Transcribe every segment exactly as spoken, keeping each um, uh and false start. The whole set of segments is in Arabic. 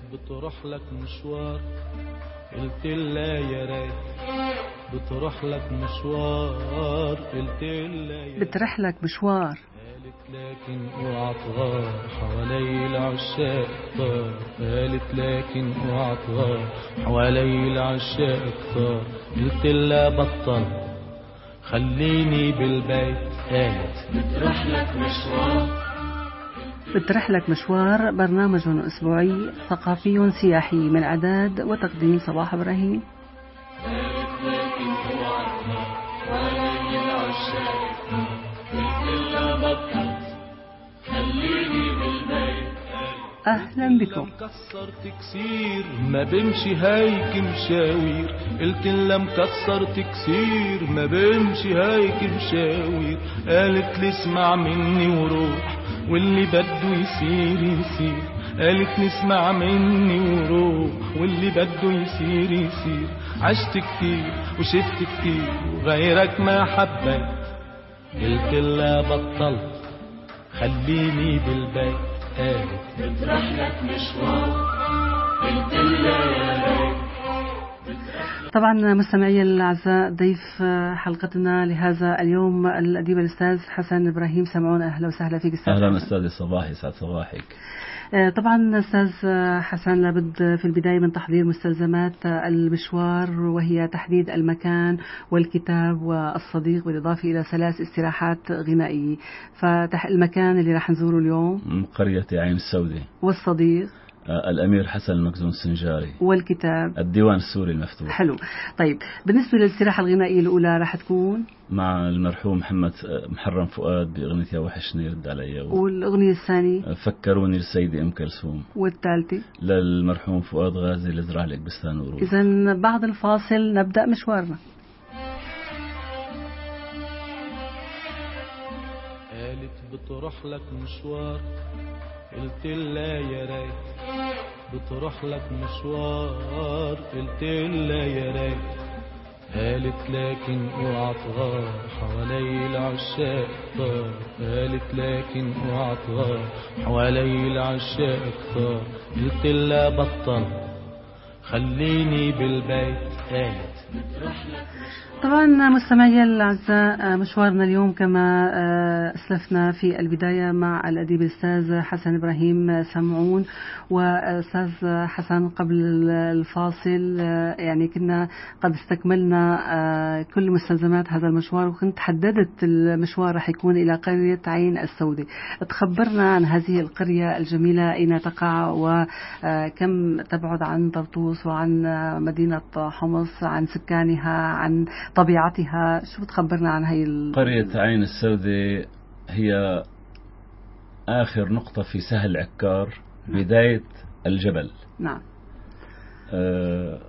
بتروح لك مشوار، قلت لا يا ريت بتروح لك مشوار، قلت لا يا بتروح لك مشوار، قالت لكن اوعى تغار حوالي العشاق كتار، قالت لكن اوعى تغار حوالي العشاق كتار، قلت لا بطل خليني بالبيت، قالت بتروح لك مشوار. بتروح لك مشوار برنامج أسبوعي ثقافي سياحي من إعداد وتقديم صباح إبراهيم. أهلا بكم. مكسرت كسير ما بمشي هيك مشاوير، قلت لها مكسرت كسير ما بمشي هيك مشاوير، قالت لي اسمع مني وروح واللي بده يصير يصير، قالت لي اسمع مني وروح واللي بده يصير يصير، عشت كتير وشفت كتير وغيرك ما حبيت، قلت لها بطلت خليني بالبيت، قالت بتروح لك مشوار، قلت لها يا ريت. طبعا مستمعي الأعزاء، ضيف حلقتنا لهذا اليوم الأديب الأستاذ حسن إبراهيم سمعون. أهلا وسهلا فيك أستاذ. أهلا أستاذ صباحي، سعد صباحك. طبعا أستاذ حسن، لابد في البداية من تحضير مستلزمات المشوار، وهي تحديد المكان والكتاب والصديق، بالإضافة إلى ثلاث استراحات غنائية. فالمكان اللي راح نزوره اليوم قرية عين السودة، والصديق الأمير حسن المخزون السنجاري، والكتاب الديوان السوري المفتوح. حلو. طيب بالنسبة للاستراحة الغنائية الأولى راح تكون مع المرحوم محمد محرم فؤاد بأغنية يا وحشني رد علي، والأغنية الثانية فكروني للسيدة أم كلثوم، والثالثة للمرحوم فؤاد غازي لزرع لك بستان ورود. إذن بعد الفاصل نبدأ مشوارنا. قالت بتروح لك مشوار، قلت لا يا ريت بتروح لك مشوار، قلت لا يا ريت، قالت لكن اوعى تغار حوالي العشاق كتار، قالت لكن اوعى تغار حوالي العشاق كتار، قلت لها بطل خليني بالبيت، قالت بتروح لك. طبعا مستمعي الأعزاء، مشوارنا اليوم كما أسلفنا في البداية مع الأديب الأستاذ حسن إبراهيم سمعون. وأستاذ حسن، قبل الفاصل يعني كنا قد استكملنا كل مستلزمات هذا المشوار، وكنت حددت المشوار رح يكون إلى قرية عين السودة. تخبرنا عن هذه القرية الجميلة، أين تقع وكم تبعد عن طرطوس وعن مدينة حمص، عن سكانها، عن طبيعتها. شو بتخبرنا عن هاي ال... قرية عين السودة هي آخر نقطة في سهل عكار، بداية الجبل. نعم. آه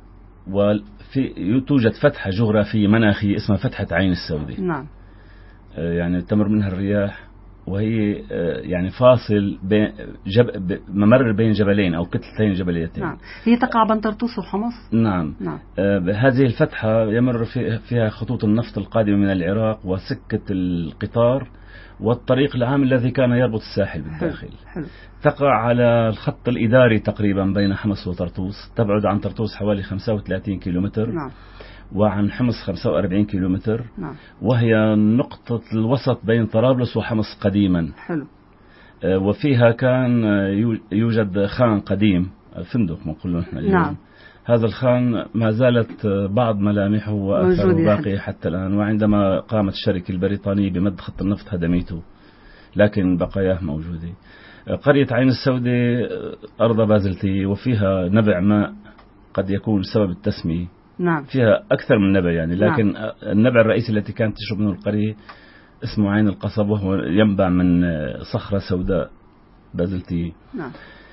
وفي توجد فتحة جغرافية مناخية اسمها فتحة عين السودة. نعم. آه يعني تمر منها الرياح، وهي يعني فاصل بين جب... ممر بين جبلين أو كتلتين جبليتين. نعم. هي تقع بين طرطوس وحمص. نعم. نعم. آه هذه الفتحة يمر في... فيها خطوط النفط القادمة من العراق وسكة القطار والطريق العام الذي كان يربط الساحل بالداخل. حلو. حلو. تقع على الخط الإداري تقريبا بين حمص وطرطوس، تبعد عن طرطوس حوالي خمسة وثلاثين كيلومتر. نعم. وعن حمص خمسة وأربعين كيلومتر. نعم. وهي نقطة الوسط بين طرابلس وحمص قديما. حلو. وفيها كان يوجد خان قديم، فندق نقول نحن اليوم. نعم. هذا الخان ما زالت بعض ملامحه وأثره باقية حتى الآن، وعندما قامت الشركة البريطانية بمد خط النفط هدمته، لكن بقاياه موجودة. قرية عين السودة أرض بازلتية، وفيها نبع ماء قد يكون سبب التسمية. نعم. فيها أكثر من نبع يعني، لكن نعم. النبع الرئيسي التي كانت تشرب منه القرية اسمه عين القصب، وهو ينبع من صخرة سوداء بازلتية. نعم.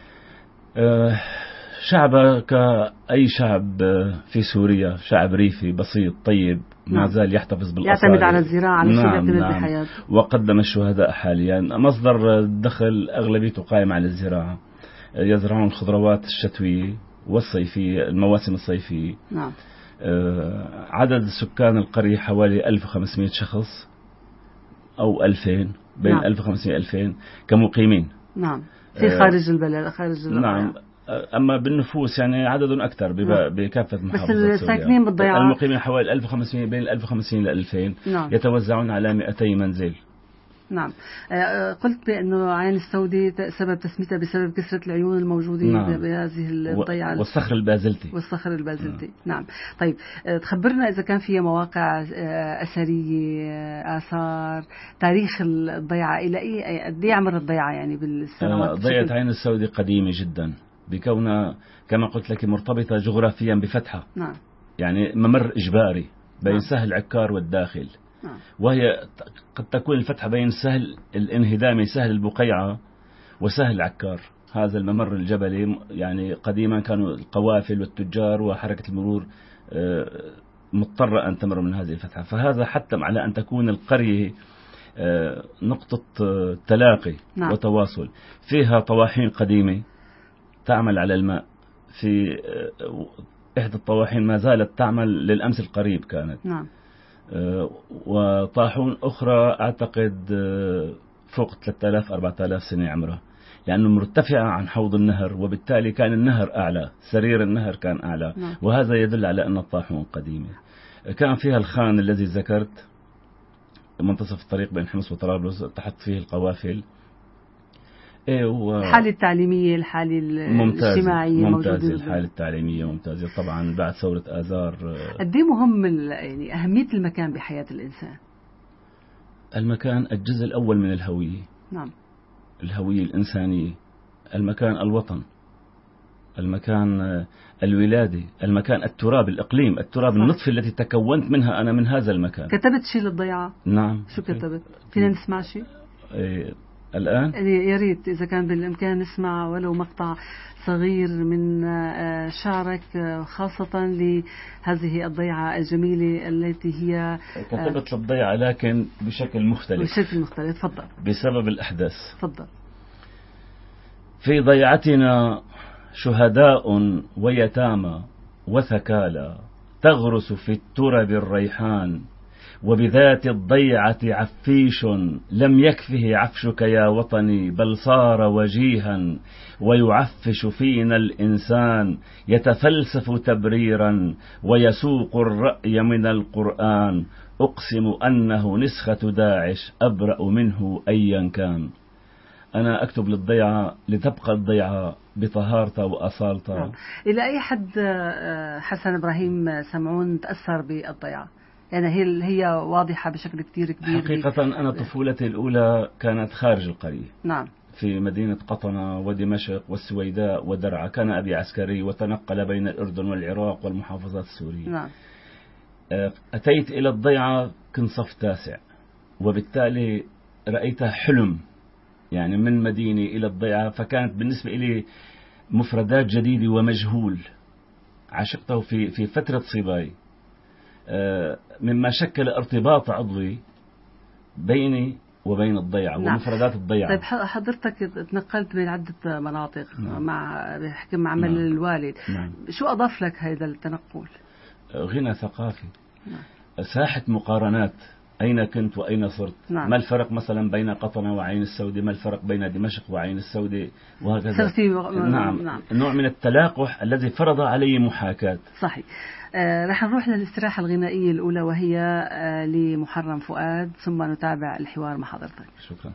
آه شعب كأي شعب في سوريا، شعب ريفي بسيط طيب، ما نعم. زال يحتفظ بالأصالة، يعتمد على الزراعة، على شيء نعم. يعتمد نعم. بحياته. وقدم الشهداء حاليا مصدر الدخل أغلبيته قائم على الزراعة، يزرعون الخضروات الشتوية والصيفية، المواسم الصيفية. نعم. آه عدد سكان القرية حوالي ألف وخمسمائة شخص أو ألفين، بين نعم. ألف وخمسمائة ألفين كمقيمين. نعم. في خارج البلد، خارج البلد. نعم. أما بالنفوس يعني عدد أكثر بكافة محافظات سوريا. بس الساكنين بالضيعة المقيمين حوالي ألف وخمسمائة، بين ألف وخمسمائة ل ألفين. نعم. يتوزعون على مئتي منزل. نعم. قلت بأنه عين السودي سبب تسميتها بسبب كثرة العيون الموجودة نعم. بهذه الضيعة والصخر البازلتي. والصخر البازلتي. نعم. نعم. طيب تخبرنا إذا كان فيها مواقع أثرية، آثار، تاريخ الضيعة إلى أي قد إيه عمر الضيعة يعني بالسنوات؟ ضيعة عين السودي قديمة جدا بكونها كما قلت لك مرتبطة جغرافيا بفتحة. نعم. يعني ممر إجباري بين نعم. سهل عكار والداخل. نعم. وهي قد تكون الفتحة بين سهل الانهدامي سهل البقيعة وسهل عكار. هذا الممر الجبلي يعني قديما كانوا القوافل والتجار وحركة المرور مضطرة أن تمر من هذه الفتحة، فهذا حتم على أن تكون القرية نقطة تلاقي نعم. وتواصل. فيها طواحين قديمة تعمل على الماء. في إحدى الطواحين ما زالت تعمل للأمس القريب كانت. نعم. وطاحون أخرى أعتقد فوق ثلاثة آلاف أربعة آلاف سنة عمرها، لأنه مرتفعة عن حوض النهر، وبالتالي كان النهر أعلى، سرير النهر كان أعلى. نعم. وهذا يدل على أن الطاحون قديمة. كان فيها الخان الذي ذكرت منتصف الطريق بين حمص وطرابلس تحط فيه القوافل. الحالة التعليمية، الحالة الاجتماعية ممتازة. الحالة التعليمية ممتازة طبعا بعد ثورة آذار. قد ايه مهم يعني أهمية المكان بحياة الإنسان؟ المكان الجزء الأول من الهوية. نعم. الهوية الإنسانية، المكان الوطن، المكان الولادة، المكان التراب، الإقليم، التراب النطفة التي تكونت منها أنا من هذا المكان. كتبت شيء للضيعة؟ نعم. شو كتبت؟ فينا نسمع شيء؟ إيه الآن؟ يا ريت إذا كان بالإمكان نسمع ولو مقطع صغير من شعرك خاصة لهذه الضيعة الجميلة التي هي كتبت للضيعة لكن بشكل مختلف. بشكل مختلف. تفضل. بسبب الأحداث. تفضل. في ضيعتنا شهداء ويتامى وثكالى تغرس في الترب الريحان، وبذات الضيعة عفيش لم يكفه عفشك يا وطني، بل صار وجيها ويعفش فينا الإنسان، يتفلسف تبريرا ويسوق الرأي من القرآن، أقسم أنه نسخة داعش أبرأ منه أيا كان. أنا أكتب للضيعة لتبقى الضيعة بطهارتها وأصالتها. نعم. إلى أي حد حسن إبراهيم سمعون تأثر بالضيعة؟ يعني هي هي واضحة بشكل كتير كبير. حقيقة أنا طفولتي الأولى كانت خارج القرية. نعم. في مدينة قطنة ودمشق والسويداء ودرعا. كان أبي عسكري وتنقل بين الأردن والعراق والمحافظات السورية. نعم. أتيت إلى الضيعة كنت صف تاسع، وبالتالي رأيتها حلم يعني من مدينة إلى الضيعة، فكانت بالنسبة لي مفردات جديدة ومجهول. عشقته في في فترة صباي، مما شكل ارتباط عضوي بيني وبين الضيعة. نعم. ومفردات الضيعة. طيب حضرتك تنقلت بين عدة مناطق. نعم. مع بحكم عمل نعم. الوالد. نعم. شو أضاف لك هذا التنقل؟ غنى ثقافي. نعم. ساحة مقارنات، أين كنت وأين صرت. نعم. ما الفرق مثلا بين قطنة وعين السودة، ما الفرق بين دمشق وعين السودة، وهكذا. و... نعم. نعم. نوع من التلاقح الذي فرض علي محاكاة. صحيح. آه رح نروح للاستراحة الغنائية الأولى وهي آه لمحرم فؤاد، ثم نتابع الحوار مع حضرتك. شكرا.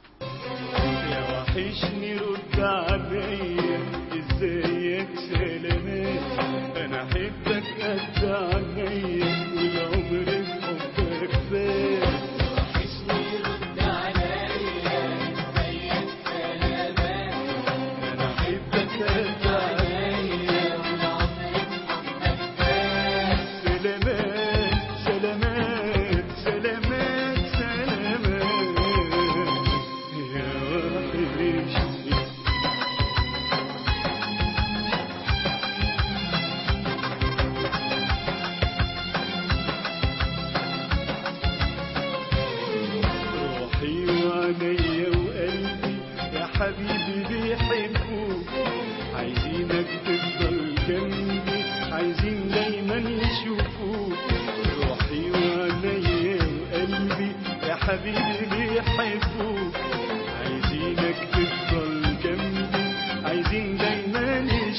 يا وحشني رد عليا، ازيك سلامات، انا احبك قد عينيا والعمر بحبك فات. وحشني رد عليا، ازيك سلامات، انا احبك قد عينيا والعمر بحبك فات. سلامات سلامات سلامات سلامات يا وحشني. روحي وعينيا وقلبي يا حبيبي بيحبوك، عايزينك تفضل جنبي، عايزين دايما يشوفوك. روحي وعينيا وقلبي يا حبيبي بيحبوك، عايزينك تفضل جنبي، عايزين دايما يشوفوك.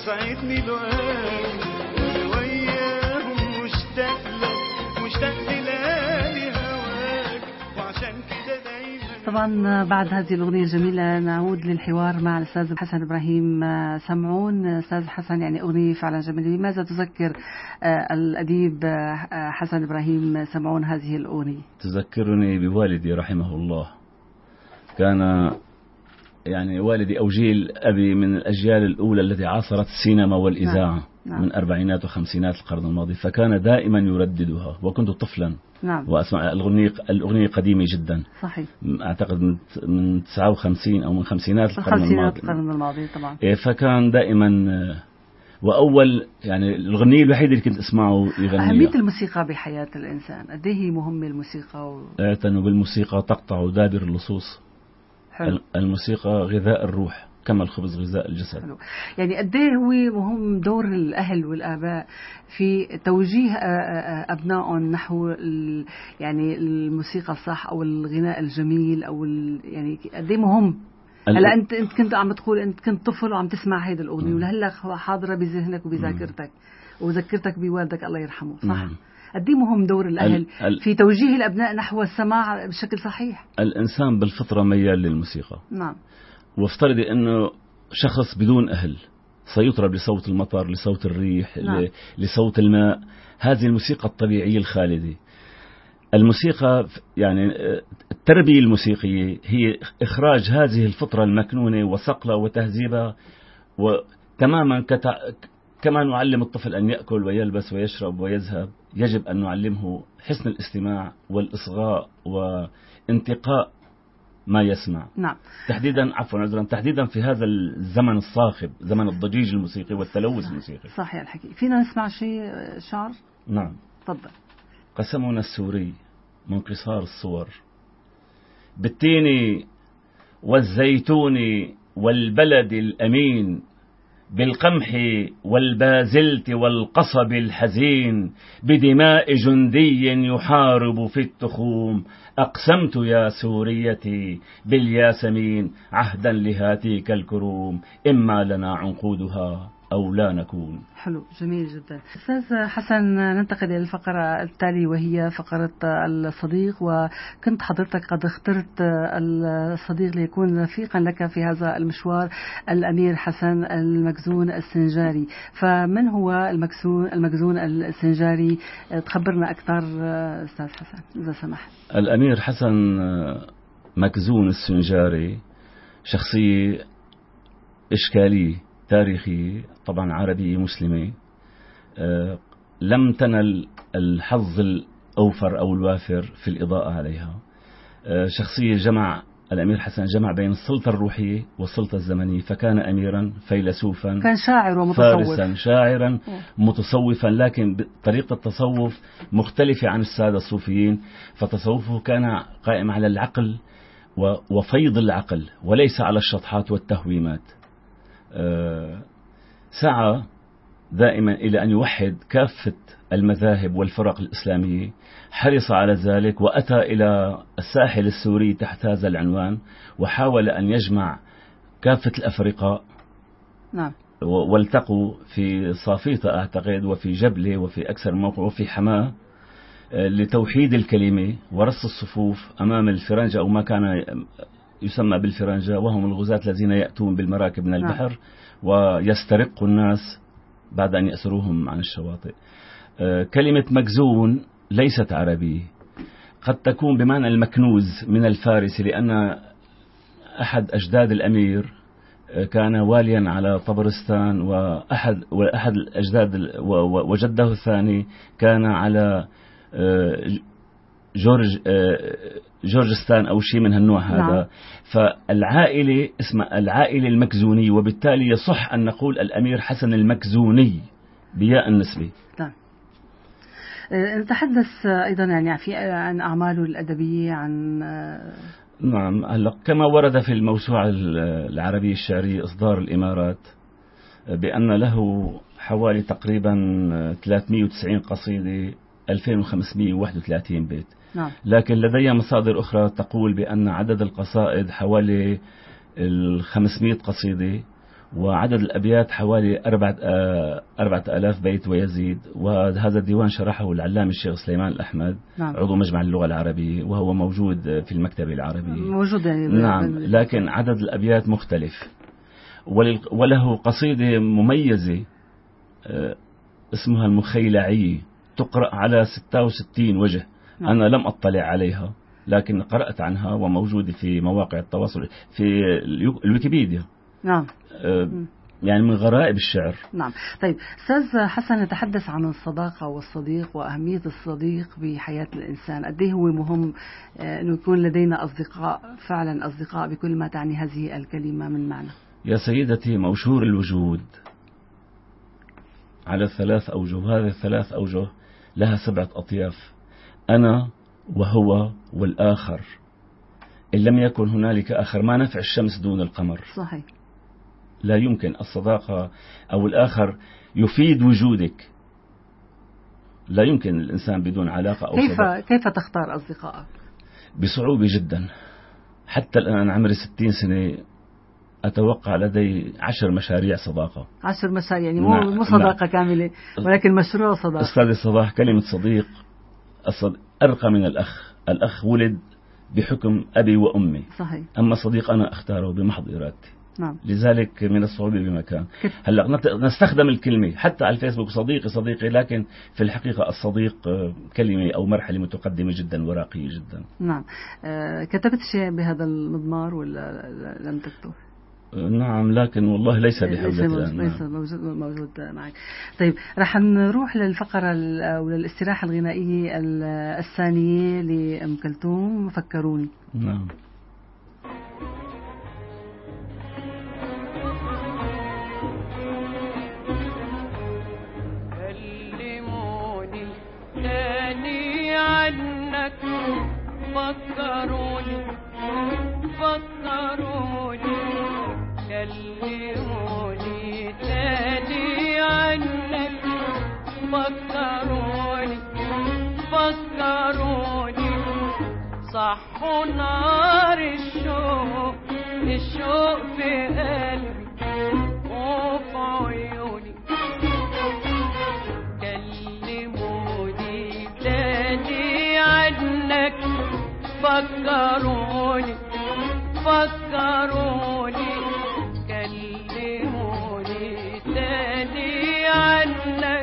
يسعدني لقاك وانا وياهم مشتاق لك مشتاق ليالي هواك وعشان كده دايما. طبعا بعد هذه الأغنية الجميلة نعود للحوار مع الأستاذ حسن إبراهيم سمعون. أستاذ حسن، يعني أغنية فعلا جميلة، لماذا تذكر الأديب حسن إبراهيم سمعون هذه الأغنية؟ تذكرني بوالدي رحمه الله. كان يعني والدي أو جيل أبي من الأجيال الأولى التي عاصرت السينما والإذاعة. نعم. نعم. من أربعينات وخمسينات القرن الماضي، فكان دائما يرددها وكنت طفلا. نعم. وأسمع الأغنية الأغنية قديمة جدا. صحيح. أعتقد من من تسعة وخمسين أو من خمسينات القرن الماضي. القرن الماضي طبعا. فكان دائما، وأول يعني الأغنية الوحيدة اللي كنت أسمعه يغنيها. أهمية الموسيقى بحياة الإنسان، قد إيه هي مهمة الموسيقى و... اعتنوا بالموسيقى تقطع دابر اللصوص. حلو. الموسيقى غذاء الروح كما الخبز غذاء الجسد. حلو. يعني قد ايه هو مهم دور الأهل والآباء في توجيه أبنائهم نحو يعني الموسيقى الصح أو الغناء الجميل أو يعني قد ايه مهم. هلا انت انت كنت عم تقول انت كنت طفل وعم تسمع هيدا الأغنية ولهلا حاضرة بذهنك وبذاكرتك وذكرتك بوالدك الله يرحمه، صح؟ مم. قد ايه مهم دور الأهل ال في توجيه الأبناء نحو السماع بشكل صحيح. الإنسان بالفطرة ميال للموسيقى. نعم. وافترضي أنه شخص بدون أهل سيطرب لصوت المطر، لصوت الريح. نعم. لصوت الماء. هذه الموسيقى الطبيعية الخالدة. الموسيقى يعني التربية الموسيقية هي إخراج هذه الفطرة المكنونة وصقلها وتهذيبها، وتماما كتع... كما نعلم الطفل أن يأكل ويلبس ويشرب ويذهب، يجب أن نعلمه حسن الاستماع والإصغاء وانتقاء ما يسمع. نعم. تحديدا عفوا عذرا تحديدا في هذا الزمن الصاخب، زمن الضجيج الموسيقي والتلوث الموسيقي. صحيح الحكي. فينا نسمع شيء شعر؟ نعم. تفضل. قسمنا السوري من قصار الصور بالتين والزيتون والبلد الأمين، بالقمح والبازلت والقصب الحزين، بدماء جندي يحارب في التخوم. أقسمت يا سوريتي بالياسمين عهدا لهاتيك الكروم، إما لنا عنقودها أو لا نكون. حلو، جميل جدا. أستاذ حسن، ننتقل إلى الفقرة التالية وهي فقرة الصديق، وكنت حضرتك قد اخترت الصديق ليكون رفيقا لك في هذا المشوار، الأمير حسن المكزون السنجاري. فمن هو المكزون المكزون السنجاري؟ تخبرنا أكثر أستاذ حسن إذا سمحت. الأمير حسن مكزون السنجاري شخصية إشكالية تاريخي، طبعا عربي مسلمي، أه لم تنل الحظ الأوفر أو الوافر في الإضاءة عليها. أه شخصية جمع الأمير حسن جمع بين السلطة الروحية والسلطة الزمنية، فكان أميرا فيلسوفا، كان شاعر ومتصوف، فارسا شاعرا متصوفا، لكن طريقة التصوف مختلفة عن السادة الصوفيين، فتصوفه كان قائم على العقل وفيض العقل وليس على الشطحات والتهويمات. أه سعى دائما إلى أن يوحد كافة المذاهب والفرق الإسلامية، حرص على ذلك وأتى إلى الساحل السوري تحت هذا العنوان، وحاول أن يجمع كافة الأفرقاء. نعم. والتقوا في صافيطة أعتقد وفي جبلة وفي أكثر موقع وفي حماة لتوحيد الكلمة ورص الصفوف أمام الفرنجة أو ما كان يسمى بالفرنجة، وهم الغزاة الذين يأتون بالمراكب من البحر. نعم. ويسترقوا الناس بعد أن يأسروهم عن الشواطئ. كلمة مكزون ليست عربية، قد تكون بمعنى المكنوز من الفارس، لأن أحد أجداد الأمير كان واليا على طبرستان، وأحد وأحد الأجداد وجده الثاني كان على جورج جورجستان أو شيء من هالنوع هذا. نعم. فالعائلة اسمها العائلة المكزونية، وبالتالي يصح أن نقول الأمير حسن المكزوني بياء النسبي. نعم. نتحدث أيضا يعني في عن أعماله الأدبية، عن نعم هلا كما ورد في الموسوعة العربية الشعرية إصدار الإمارات بأن له حوالي تقريبا ثلاثمئة وتسعين قصيدة، ألفين وخمسمئة وواحد وثلاثين بيت. نعم. لكن لدي مصادر أخرى تقول بأن عدد القصائد حوالي الخمسمئة قصيدة، وعدد الأبيات حوالي أربعة أربعة آلاف بيت ويزيد. وهذا الديوان شرحه العلامة الشيخ سليمان الأحمد، نعم. عضو مجمع اللغة العربية، وهو موجود في المكتبة العربية، موجود يعني. نعم، لكن عدد الأبيات مختلف. وله قصيدة مميزة اسمها المخيلعية، تقرأ على ستة وستين وجه، نعم. أنا لم أطلع عليها لكن قرأت عنها وموجودة في مواقع التواصل في الويكيبيديا، نعم. أه يعني من غرائب الشعر. نعم. طيب أستاذ حسن، نتحدث عن الصداقة والصديق وأهمية الصديق بحياة الإنسان. قد إيه هو مهم أنه يكون لدينا أصدقاء، فعلا أصدقاء بكل ما تعني هذه الكلمة من معنى. يا سيدتي، موشور الوجود على ثلاث أوجه، هذه الثلاث أوجه لها سبعة أطياف: أنا وهو والآخر. إن لم يكن هنالك آخر، ما نفع الشمس دون القمر. صحيح. لا يمكن. الصداقة أو الآخر يفيد وجودك، لا يمكن الإنسان بدون علاقة أو كيف صداقة. كيف تختار أصدقائك؟ بصعوبة جدا. حتى الآن عمري ستين سنة، أتوقع لدي عشر مشاريع صداقة. عشر مشاريع يعني مو مو صداقة كاملة، ولكن مشروع صداقة. أستاذ الصباح، كلمة صديق أرقى من الأخ. الأخ ولد بحكم أبي وأمي، صحيح. أما صديق أنا أختاره بمحض إرادتي، نعم. لذلك من الصعوبة بمكان. هلا نستخدم الكلمة حتى على الفيسبوك صديقي صديقي، لكن في الحقيقة الصديق كلمة أو مرحلة متقدمة جدا وراقية جدا. نعم. آه كتبت شيء بهذا المضمار ولا لم تكتب؟ نعم، لكن والله ليس بحوزة الآن. ليس موجود, موجود معك. طيب رح نروح للفقرة أو للاستراحة الغنائية الثانية لأم كلثوم، فكروني. نعم. كلموني تاني عنك، فكروني فكروني كلموني تاني عنك، فكروني فكروني صحوا نار الشوق الشوق في قلبي وفي عيوني. كلموني تاني عنك، فكروني فكروني كلموني تاني عنك،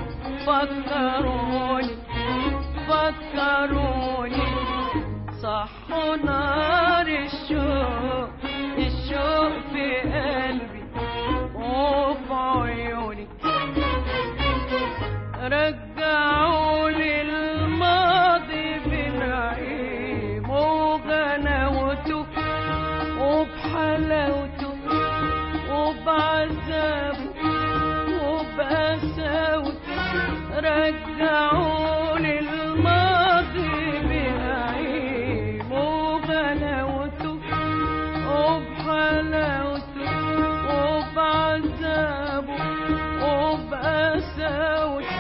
فكروني فكروني صحوا نار الشوق الشوق في قلبي وفي عيوني. رجعوا لي الماضي بنعيم وغناوته وبحلاوته وبعذابه وبقساوته. رجعوا لي الماضي بنعيم وغناوته وبحلاوته وبعذابه وبقساوته.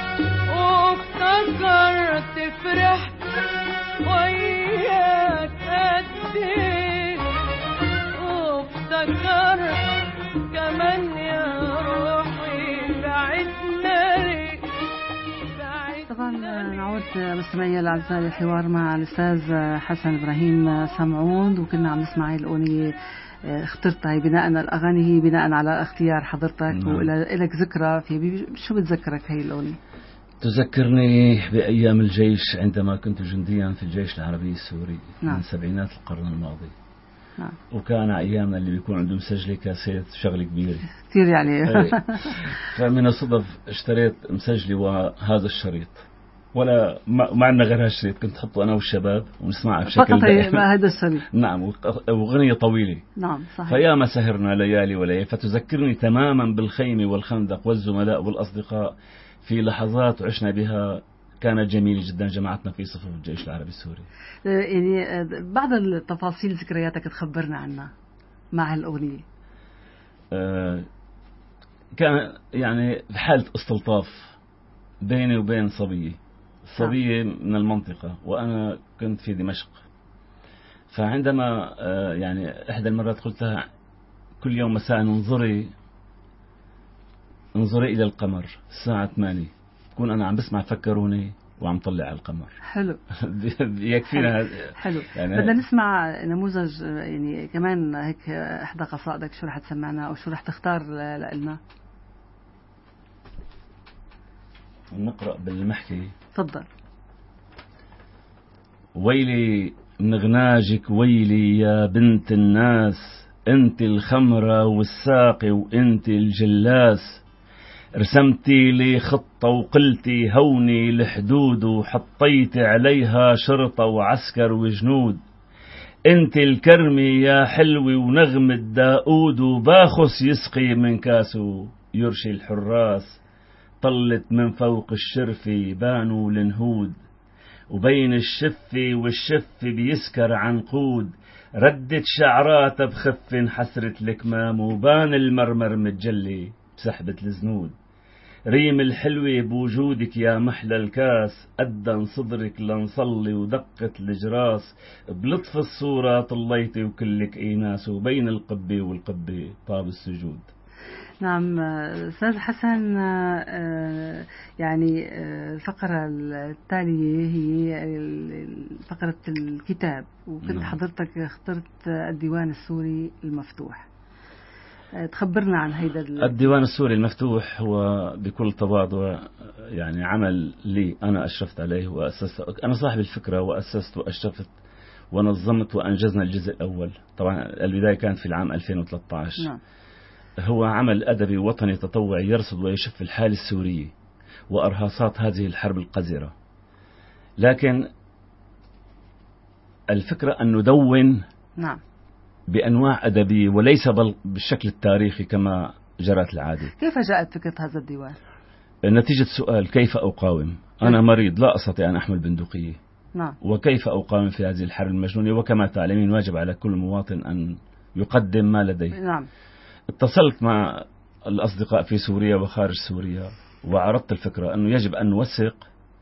وافتكرت فرحت وياك قد ايه، وافتكرت كمان يا روحي بعدنا ليه. طبعا نعود مستمعي الاعزاء للحوار مع الاستاذ حسن ابراهيم سمعون، وكنا عم نسمع هاي الاغنيه اخترتها بناء الاغاني هي بناء على اختيار حضرتك، ولك ذكرى في. شو بتذكرك هاي الاغنيه؟ تذكرني بأيام الجيش عندما كنت جنديا في الجيش العربي السوري، نعم. من سبعينات القرن الماضي، نعم. وكان أيامنا اللي بيكون عنده مسجلة كاسيت شغل كبير كثير يعني. فمن الصدف اشتريت مسجلة وهذا الشريط، ولا ما عندنا غير هالشريط، كنت حطه أنا والشباب ونسمعها بشكل دائم. هذا الشريط، نعم، وغنية طويلة، نعم صحيح. فياما سهرنا ليالي وليالي. فتذكرني تماما بالخيمة والخندق والزملاء والأصدقاء في لحظات عشنا بها كانت جميلة جدا، جمعتنا في صفوف الجيش العربي السوري. يعني بعض التفاصيل ذكرياتك تخبرنا عنها مع الأغنية. آه كان يعني في حالة استلطاف بيني وبين صبية صبية من المنطقة، وأنا كنت في دمشق. فعندما آه يعني إحدى المرات قلت لها كل يوم مساء انظري انظري إلى القمر الساعة ثمانية، تكون أنا عم بسمع فكروني وعم طلع على القمر. حلو. يكفينا هذا. حلو. يعني بدنا نسمع نموذج يعني كمان هيك إحدى قصائدك، شو رح تسمعنا أو شو رح تختار لنا؟ نقرأ بالمحكي. تفضل. ويلي من غناجك ويلي يا بنت الناس، انت الخمرة والساقي وانت الجلاس، رسمتي لي خطة وقلتي هوني الحدود، وحطيتي عليها شرطة وعسكر وجنود، انت الكرمي يا حلوي ونغمة داود، وباخس يسقي من كاسه يرشي الحراس، طلت من فوق الشرفي بانوا النهود، وبين الشفي والشف بيسكر عنقود، ردت شعرات بخف حسرة الكمام، وبان المرمر متجلي بسحبة الزنود، ريم الحلوة بوجودك يا محلى الكاس، أدن صدرك لنصلي ودقت الجراس، بلطف الصورة طليتي وكلك إيناس، وبين القبة والقبة طاب السجود. نعم أستاذ حسن، يعني الفقرة التالية هي فقرة الكتاب، وكنت نعم. حضرتك اخترت الديوان السوري المفتوح، تخبرنا عن هيدا الديوان السوري المفتوح. هو بكل تواضع يعني عمل لي أنا أشرفت عليه وأسست، أنا صاحب الفكرة وأسست وأشرفت ونظمت وأنجزنا الجزء الأول. طبعا البداية كانت في العام ألفين وثلاثة عشر. نعم. هو عمل أدبي وطني تطوعي يرصد ويشف الحالة السورية وأرهاصات هذه الحرب القذرة، لكن الفكرة أن ندون نعم. بأنواع أدبية وليس بالشكل التاريخي كما جرت العادة. كيف جاءت فكرة هذا الديوان؟ نتيجة سؤال كيف أقاوم؟ أنا مريض لا أستطيع أن أحمل بندقية. نعم. وكيف أقاوم في هذه الحرب المجنونة؟ وكما تعلمين واجب على كل مواطن أن يقدم ما لديه. نعم. اتصلت مع الأصدقاء في سوريا وخارج سوريا وعرضت الفكرة أنه يجب أن نوثق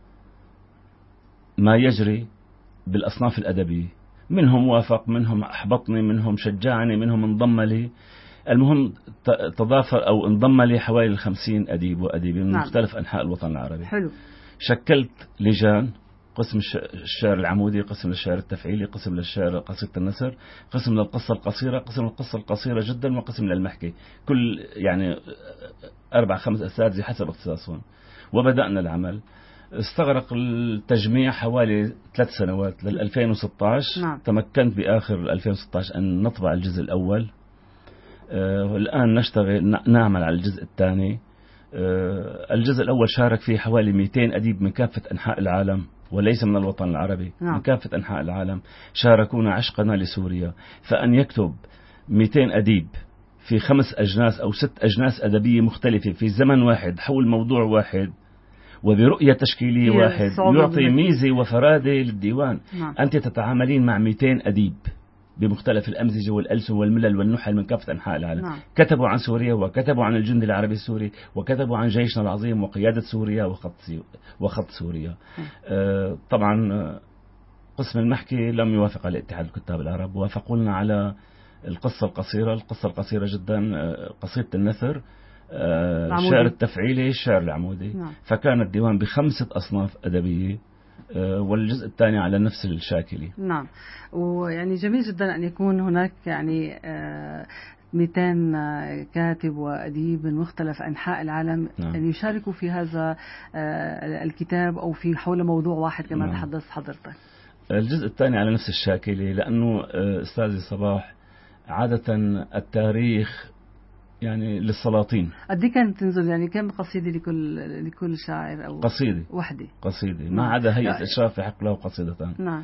ما يجري بالأصناف الأدبية، منهم وافق، منهم أحبطني، منهم شجعني، منهم انضم لي، المهم تضافر أو انضم لي حوالي الخمسين أديب وأديبين من نعم. مختلف أنحاء الوطن العربي. حلو. شكلت لجان، قسم الشعر العمودي، قسم للشعر التفعيلي، قسم للشعر قصيدة النثر، قسم للقصة القصيرة، قسم للقصة القصيرة جدا، وقسم للمحكي، كل يعني أربع خمس أساتذة حسب اختصاصهم. وبدأنا العمل. استغرق التجميع حوالي ثلاث سنوات لل ألفين وستة عشر. نعم. تمكنت بآخر ألفين وستة عشر أن نطبع الجزء الأول. آه والآن نشتغل نعمل على الجزء الثاني. آه الجزء الأول شارك فيه حوالي مئتين أديب من كافة أنحاء العالم وليس من الوطن العربي. نعم. من كافة أنحاء العالم شاركونا عشقنا لسوريا. فأن يكتب مئتين أديب في خمس أجناس أو ست أجناس أدبية مختلفة في زمن واحد حول موضوع واحد وبرؤية تشكيلية واحد يعطي ميزة وفرادة للديوان. نعم. أنت تتعاملين مع مئتين أديب بمختلف الأمزجة والألسن والملل والنحل من كافة أنحاء العالم. نعم. كتبوا عن سوريا وكتبوا عن الجندي العربي السوري وكتبوا عن جيشنا العظيم وقيادة سوريا وخط, وخط سوريا. آه طبعا قسم المحكي لم يوافق على اتحاد الكتاب العرب، وافقوا لنا على القصة القصيرة. القصة القصيرة جدا قصيدة النثر، الشعر التفعيلي، الشعر العمودي. نعم. فكان الديوان بخمسة أصناف أدبية، والجزء الثاني على نفس الشاكلة. نعم. ويعني جميل جدا أن يكون هناك يعني مئتين كاتب وأديب من مختلف أنحاء العالم. نعم. أن يشاركوا في هذا الكتاب أو في حول موضوع واحد كما نعم. تحدثت حضرتك. الجزء الثاني على نفس الشاكلة، لأنه أستاذي صباح عادة التاريخ يعني للسلاطين. قد ايه كانت تنزل يعني كم قصيدة لكل لكل شاعر أو قصيدة وحدة؟ قصيدة. ما عدا هيئة إشراف في حق له قصيدتان. نعم.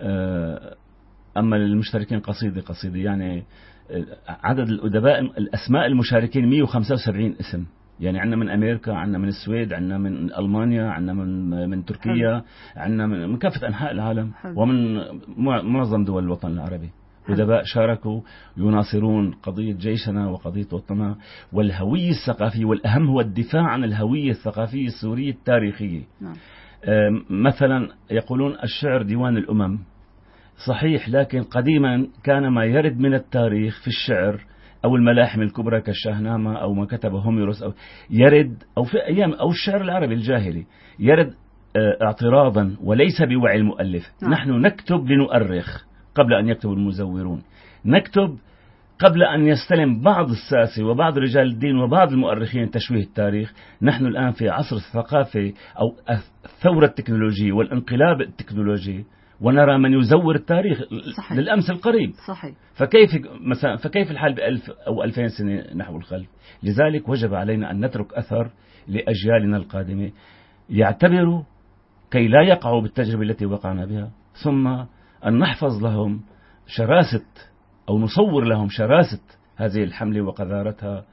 أما للمشتركين قصيدة قصيدة. يعني عدد الأدباء الأسماء المشاركين مئة وخمسة وسبعين اسم. يعني عندنا من أمريكا، عندنا من السويد، عندنا من ألمانيا، عندنا من من تركيا، عندنا من, من كافة أنحاء العالم. حلو. ومن معظم دول الوطن العربي. أدباء شاركوا يناصرون قضية جيشنا وقضية وطننا والهوية الثقافية، والأهم هو الدفاع عن الهوية الثقافية السورية التاريخية. نعم. مثلا يقولون الشعر ديوان الأمم، صحيح، لكن قديما كان ما يرد من التاريخ في الشعر أو الملاحم الكبرى كالشاهنامة أو ما كتبه هوميروس أو يرد أو في أيام أو الشعر العربي الجاهلي يرد اعتراضا وليس بوعي المؤلف. نعم. نحن نكتب لنؤرخ قبل أن يكتب المزورون، نكتب قبل أن يستلم بعض الساسة وبعض رجال الدين وبعض المؤرخين تشويه التاريخ. نحن الآن في عصر الثقافة أو الثورة التكنولوجية والانقلاب التكنولوجي، ونرى من يزور التاريخ. صحيح. للأمس القريب. صحيح. فكيف مثلا فكيف الحال بألف أو ألفين سنة نحو الخلف؟ لذلك وجب علينا أن نترك أثر لأجيالنا القادمة يعتبروا كي لا يقعوا بالتجربة التي وقعنا بها، ثم أن نحفظ لهم شراسة أو نصور لهم شراسة هذه الحملة وقذارتها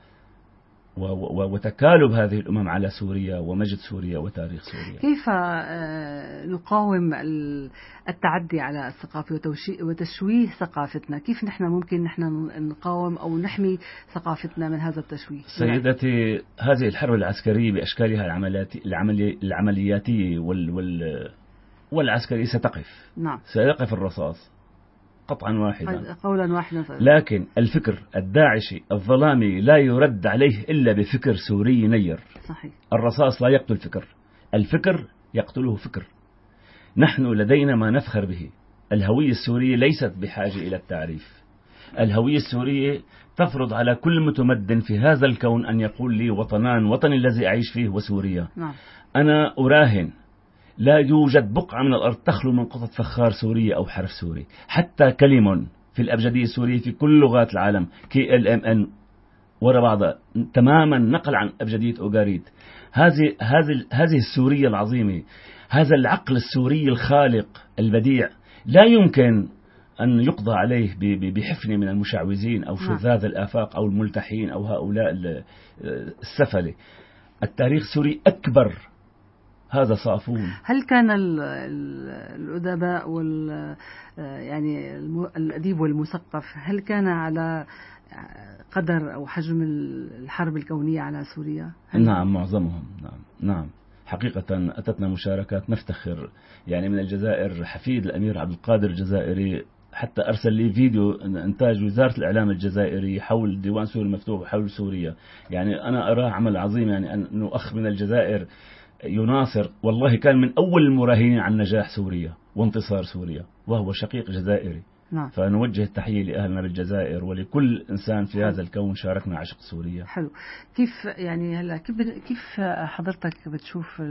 وتكالب هذه الأمم على سوريا ومجد سوريا وتاريخ سوريا. كيف نقاوم التعدي على الثقافة وتشويه ثقافتنا؟ كيف نحن ممكن نحن نقاوم أو نحمي ثقافتنا من هذا التشويه؟ سيدتي، هذه الحرب العسكرية بأشكالها العملياتية العملياتية وال وال والعسكرية ستقف. نعم. سيقف الرصاص قطعا واحدا، قولا واحدا. لكن الفكر الداعشي الظلامي لا يرد عليه إلا بفكر سوري نير. صحيح. الرصاص لا يقتل فكر، الفكر يقتله فكر. نحن لدينا ما نفخر به. الهوية السورية ليست بحاجة إلى التعريف. الهوية السورية تفرض على كل متمدن في هذا الكون أن يقول لي وطنان، وطني الذي أعيش فيه وسوريا. نعم. أنا أراهن لا يوجد بقعة من الأرض تخلو من قطعة فخار سورية أو حرف سوري. حتى كلمة في الأبجدية السورية في كل لغات العالم كي ال ام ان ورا بعضها تماما نقل عن أبجدية أوغاريد. هذه هذه هذه السورية العظيمة، هذا العقل السوري الخالق البديع لا يمكن أن يقضى عليه بحفنة من المشعوذين أو شذاذ الآفاق أو الملتحين أو هؤلاء السفلة. التاريخ السوري أكبر. هذا صافون. هل كان الأدباء وال يعني الأديب والمثقف هل كان على قدر أو حجم الحرب الكونية على سوريا؟ نعم، معظمهم. نعم نعم حقيقة أتتنا مشاركات نفتخر. يعني من الجزائر حفيد الأمير عبد القادر الجزائري حتى أرسل لي فيديو إنتاج وزارة الإعلام الجزائري حول ديوان سوري المفتوح وحول سوريا. يعني أنا أراه عمل عظيم، يعني أنه أخ من الجزائر يناصر، والله كان من أول المراهنين عن نجاح سوريا وانتصار سوريا، وهو شقيق جزائري. نعم. فنوجه التحية لأهلنا بالجزائر ولكل إنسان في هذا الكون شاركنا عشق سوريا. حلو. كيف يعني هلا كيف كيف حضرتك بتشوف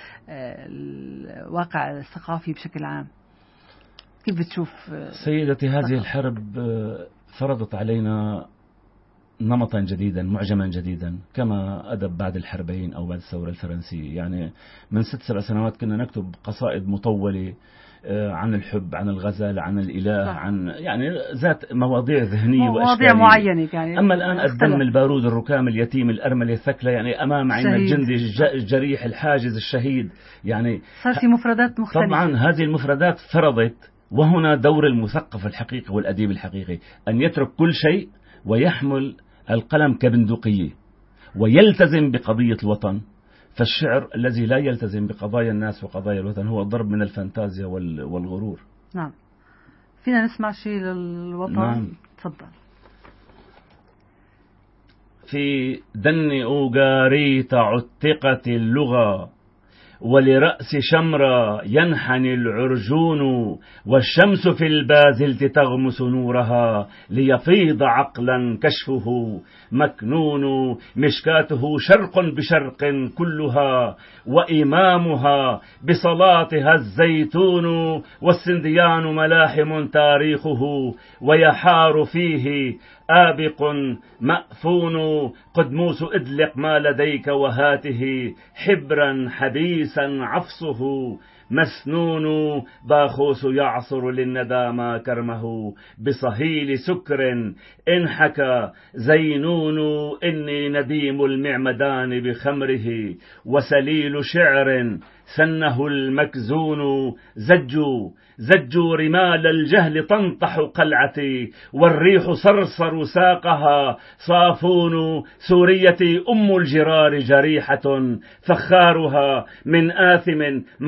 الواقع الثقافي بشكل عام؟ كيف بتشوف؟ سيدتي، هذه الحرب فرضت علينا نمطا جديدا، معجما جديدا، كما أدب بعد الحربين أو بعد الثورة الفرنسية. يعني من ست سبع سنوات كنا نكتب قصائد مطولة عن الحب، عن الغزل، عن الإله، عن يعني ذات مواضيع ذهنية وأشكالية مواضيع معينة. يعني أما الآن الدم، البارود، الركام، اليتيم، الأرملة، الثكلى، يعني أمام عين الجندي الجريح، الحاجز، الشهيد. يعني صار في مفردات مختلفة. طبعا هذه المفردات فرضت، وهنا دور المثقف الحقيقي والأديب الحقيقي أن يترك كل شيء ويحمل القلم كبندقية ويلتزم بقضية الوطن. فالشعر الذي لا يلتزم بقضايا الناس وقضايا الوطن هو ضرب من الفانتازيا والغرور. نعم. فينا نسمع شيء للوطن؟ نعم. تفضل. في دن أوغاريت عتقت اللغة، ولرأس شمرة ينحني العرجون، والشمس في البازلت تغمس نورها، ليفيض عقلا كشفه مكنون، مشكاته شرق بشرق كلها، وإمامها بصلاتها الزيتون، والسنديان ملاحم تاريخه، ويحار فيه آبق مأفون، قدموس إدلق ما لديك وهاته، حبرا حبيسا عفصه مسنون، باخوس يعصر للندامى كرمه، بصهيل سكر انحكى زينون، إني نديم المعمدان بخمره، وسليل شعر سنه المكزون، زجوا زجوا رمال الجهل تنطح قلعتي، والريح صرصر ساقها صافون، سوريتي أم الجرار جريحة، فخارها من آثم مغبون،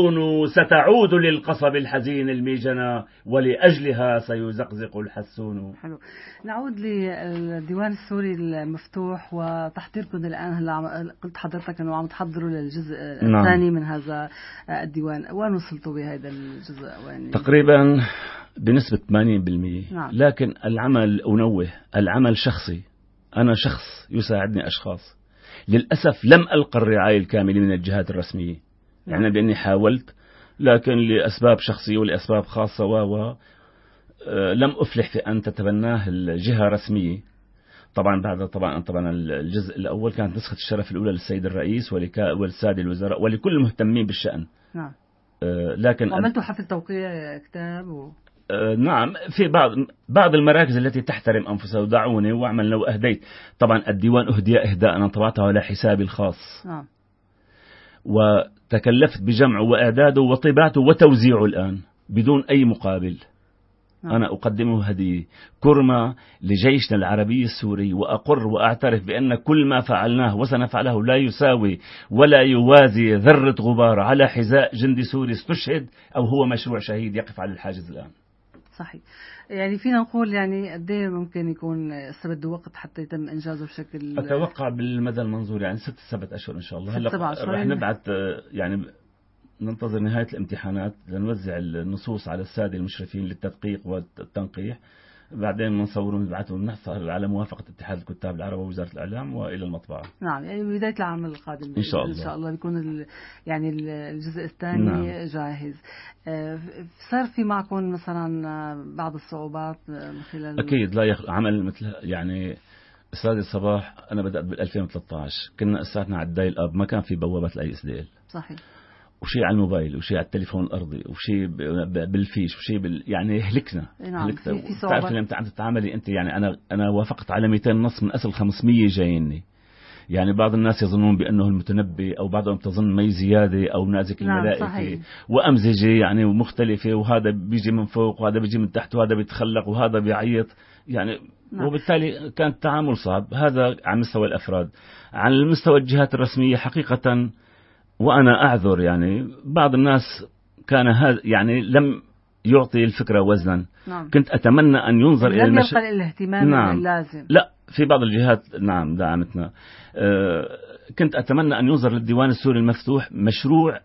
الحسون ستعود للقصب الحزين الميجنة ولأجلها سيزقزق الحسون. حلو. نعود للديوان السوري المفتوح وتحضيركم الآن. هلا قلت حضرتك أنه عم تحضروا للجزء نعم. الثاني من هذا الديوان، وين وصلتوا بهذا الجزء؟ وين تقريبا بنسبة ثمانين بالمئة نعم. لكن العمل أنوه العمل شخصي، أنا شخص يساعدني أشخاص، للأسف لم ألقى الرعاية الكاملة من الجهات الرسمية. نعم. يعني بأني حاولت لكن لأسباب شخصية ولأسباب خاصة و لم أفلح في أن تتبناه الجهة الرسمية. طبعا بعد طبعا طبعا الجزء الأول كانت نسخة الشرف الأولى للسيد الرئيس والسادة الوزراء ولكل المهتمين بالشأن. نعم. آه لكن عملتوا حفل توقيع كتاب و... آه نعم، في بعض بعض المراكز التي تحترم أنفسها ودعوني وأعمل لو أهديت. طبعا الديوان أهدي إهداء أنا طبعته على حسابي الخاص. نعم. وتكلفت بجمعه وإعداده وطباعته وتوزيعه الآن بدون أي مقابل. نعم. أنا أقدمه هدية كرمة لجيشنا العربي السوري، وأقر وأعترف بأن كل ما فعلناه وسنفعله لا يساوي ولا يوازي ذرة غبار على حذاء جندي سوري استشهد أو هو مشروع شهيد يقف على الحاجز الآن. صحيح. يعني فينا نقول يعني قد ايه ممكن يكون استبد وقت حتى يتم انجازه بشكل؟ اتوقع بالمدى المنظور يعني ست سبعة اشهر ان شاء الله. هلا رح نبعث يعني ننتظر نهاية الامتحانات لنوزع النصوص على السادة المشرفين للتدقيق والتنقيح، بعدين بنصورهم نبعثهم نحصل على موافقة اتحاد الكتاب العرب ووزارة الإعلام وإلى المطبعة. نعم، يعني بداية العام القادم إن شاء الله إن شاء الله بيكون يعني الجزء الثاني نعم. جاهز. صار في معكم مثلا بعض الصعوبات من خلال؟ أكيد لا يخ... عمل مثل يعني استاذ الصباح أنا بدأت بال ألفين وثلاثة عشر كنا أساتنا على الدايل أب، ما كان في بوابة الأي اس دي ال. صحيح. وشيء على الموبايل وشيء على التليفون الأرضي وشيء بالفيش وشيء بال... يعني هلكنا. نعم. هلكنا. تعرف لما عم تتعاملي أنت يعني أنا أنا وافقت على مئتين نص من أصل خمسمية جاييني. يعني بعض الناس يظنون بأنه المتنبي أو بعضهم تظن مي زيادة أو نازك الملائكة. نعم. وأمزجة يعني مختلفة، وهذا بيجي من فوق وهذا بيجي من تحت وهذا بيتخلق وهذا بيعيط يعني. نعم. وبالتالي كان التعامل صعب. هذا على مستوى الأفراد. على المستوى الجهات الرسمية حقيقة وأنا أعذر يعني بعض الناس كان هذا يعني لم يعطي الفكرة وزنا. نعم. كنت أتمنى أن ينظر إلى لم يلقى الاهتمام نعم. اللازم. لا في بعض الجهات نعم دعمتنا. أه كنت أتمنى أن ينظر للديوان السوري المفتوح مشروع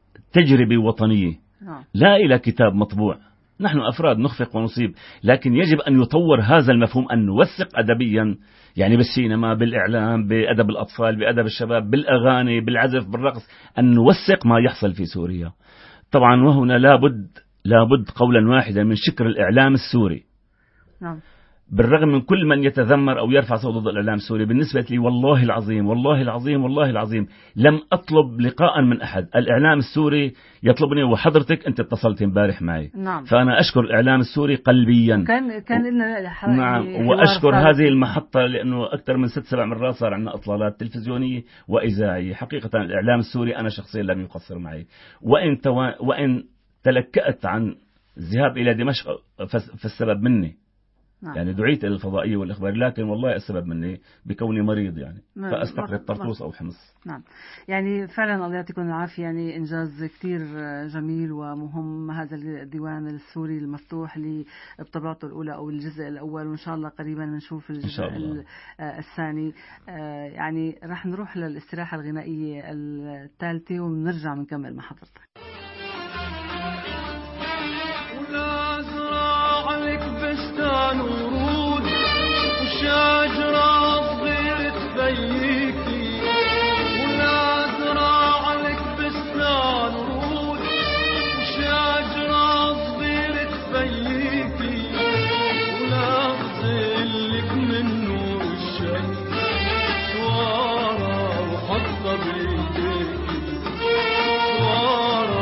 تجربة وطنية. نعم. لا إلى كتاب مطبوع. نحن أفراد نخفق ونصيب، لكن يجب أن يطور هذا المفهوم، أن نوثق أدبيا يعني بالسينما، بالإعلام، بأدب الأطفال، بأدب الشباب، بالأغاني، بالعزف، بالرقص، أن نوثق ما يحصل في سوريا. طبعا وهنا لابد لابد قولا واحدا من شكر الإعلام السوري. نعم. بالرغم من كل من يتذمر أو يرفع صوته ضد الإعلام السوري، بالنسبة لي والله العظيم والله العظيم والله العظيم لم أطلب لقاء من أحد. الإعلام السوري يطلبني، وحضرتك أنت اتصلت امبارح معي. نعم. فأنا أشكر الإعلام السوري قلبيا. كان كان لنا نعم. وأشكر هذه المحطة لأنه أكثر من ست سبع مرات صار عندنا إطلالات تلفزيونية وإذاعية. حقيقة الإعلام السوري أنا شخصيا لم يقصر معي، وإن توا... وإن تلكأت عن الذهاب إلى دمشق فالسبب مني. نعم. يعني دعيت إلى الفضائية والإخبار، لكن والله السبب مني بكوني مريض يعني فأستقرد طرطوس أو حمص. نعم. يعني فعلا الله يعطيكم العافية، يعني إنجاز كتير جميل ومهم هذا الديوان السوري المفتوح اللي بطبعته الأولى أو الجزء الأول، وإن شاء الله قريبا نشوف الجزء الثاني. يعني رح نروح للاستراحة الغنائية الثالثة ونرجع بنكمل مع حضرتك. بستان ورود وشجرة صغيرة تبيكي، ولا زرع لك بستان ورود وشجرة صغيرة تبيكي، ولا أغسلك من نور الشمس سوارة وحطة بيديكي، سوارة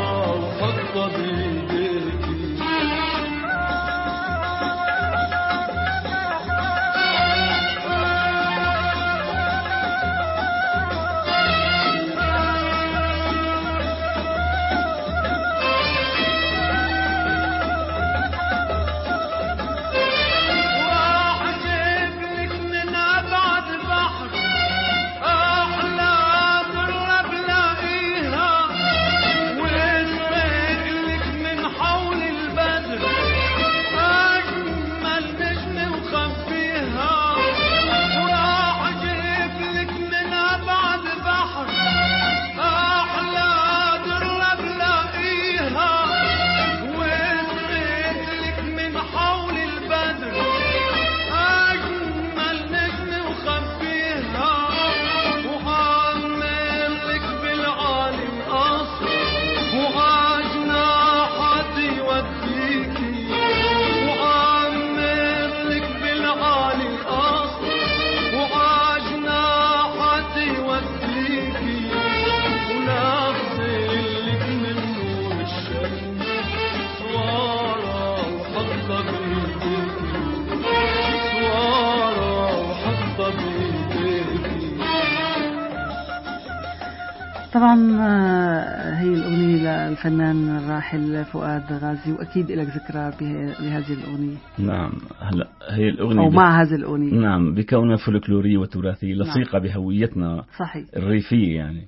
طبعا هي الأغنية للفنان الراحل فؤاد غازي، وأكيد لك ذكرى بهذه الأغنية. نعم، هلا هي الأغنية أو مع هذه الأغنية. نعم، بكونها فولكلورية وتراثية لصيقة نعم. بهويتنا صحيح. الريفية يعني.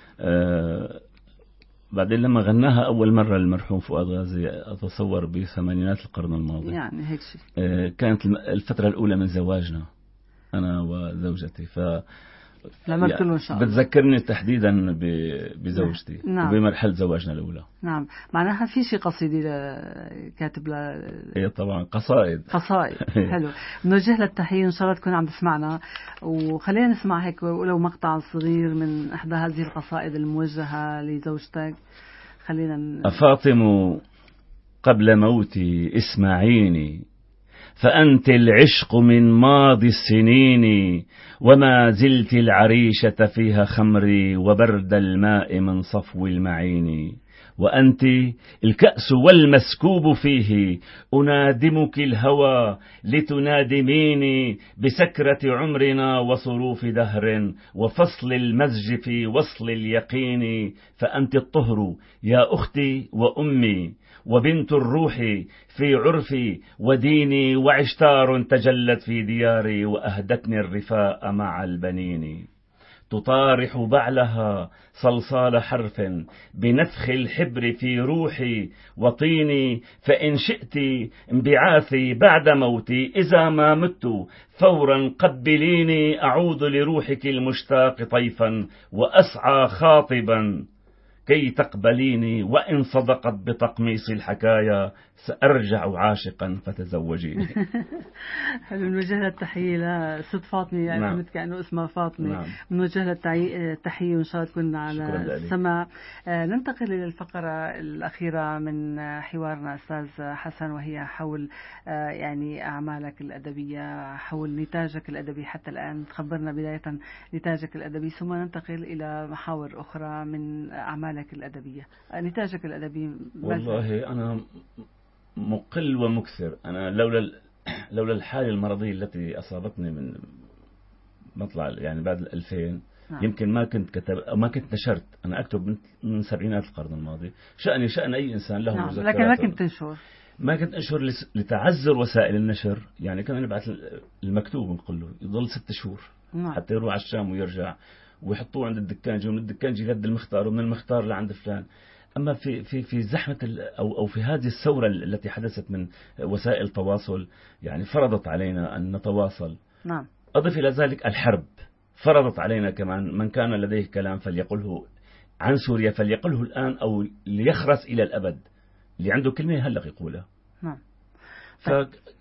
آه بعدين لما غناها أول مرة المرحوم فؤاد غازي أتصور بثمانينات القرن الماضي، يعني هيك شيء. آه كانت الفترة الأولى من زواجنا أنا وزوجتي، ف العمر كله إن شاء الله. بتذكرني تحديدا بزوجتي نعم. وبمرحلة زواجنا الأولى. نعم، معناها في شيء قصيدة كاتب ل... إيه طبعا قصائد. قصائد حلو. نوجه لها التحية إن شاء الله تكون عم تسمعنا، وخلينا نسمع هيك ولو مقطع صغير من إحدى هذه القصائد الموجهة لزوجتك. خلينا ن... أفاطم قبل موتي اسمعيني، فأنت العشق من ماضي السنين، وما زلت العريشة فيها خمري، وبرد الماء من صفو المعين، وأنت الكأس والمسكوب فيه، أنادمك الهوى لتنادميني، بسكرة عمرنا وصروف دهر، وفصل المزج في وصل اليقين، فأنت الطهر يا أختي وأمي، وبنت الروح في عرفي وديني، وعشتار تجلت في دياري، وأهدتني الرفاء مع البنين، تطارح بعلها صلصال حرف، بنفخ الحبر في روحي وطيني، فإن شئت انبعاثي بعد موتي، إذا ما مت فورا قبليني، أعود لروحك المشتاق طيفا، وأسعى خاطبا كي تقبليني، وإن صدقت بتقميص الحكايا، سأرجع عاشقا فتزوجيني. حلو. نوجه لها التحية لست فاطمة، يعني نعم. كأنه اسمها فاطمة. نعم. نوجه لها التحية وإن شاء الله تكون على السماء. آه ننتقل إلى الفقرة الأخيرة من حوارنا أستاذ حسن، وهي حول آه يعني أعمالك الأدبية، حول نتاجك الأدبي حتى الآن. تخبرنا بداية نتاجك الأدبي، ثم ننتقل إلى محاور أخرى من أعمالك الأدبية. آه نتاجك الأدبي. والله أنا مقل ومكثر. أنا لولا لولا الحالة المرضية التي أصابتني من مطلع يعني بعد الألفين، نعم. يمكن ما كنت كتب أو ما كنت نشرت. أنا أكتب من سبعينات القرن الماضي، شأني شأن أي إنسان له نعم. مذكرات، لكن ما كنت تنشر ما كنت أنشر لتعذر وسائل النشر. يعني كنا نبعث المكتوب نقول له يضل ست شهور، نعم. حتى يروح على الشام ويرجع، ويحطوه عند الدكانجي، ومن الدكانجي لد المختار، ومن المختار لعند فلان. أما في في في زحمة أو أو في هذه الثورة التي حدثت من وسائل التواصل، يعني فرضت علينا أن نتواصل. نعم. أضف إلى ذلك الحرب فرضت علينا كمان، من كان لديه كلام فليقله عن سوريا فليقله الآن أو ليخرس إلى الأبد. اللي عنده كلمة هلق يقولها. نعم. ف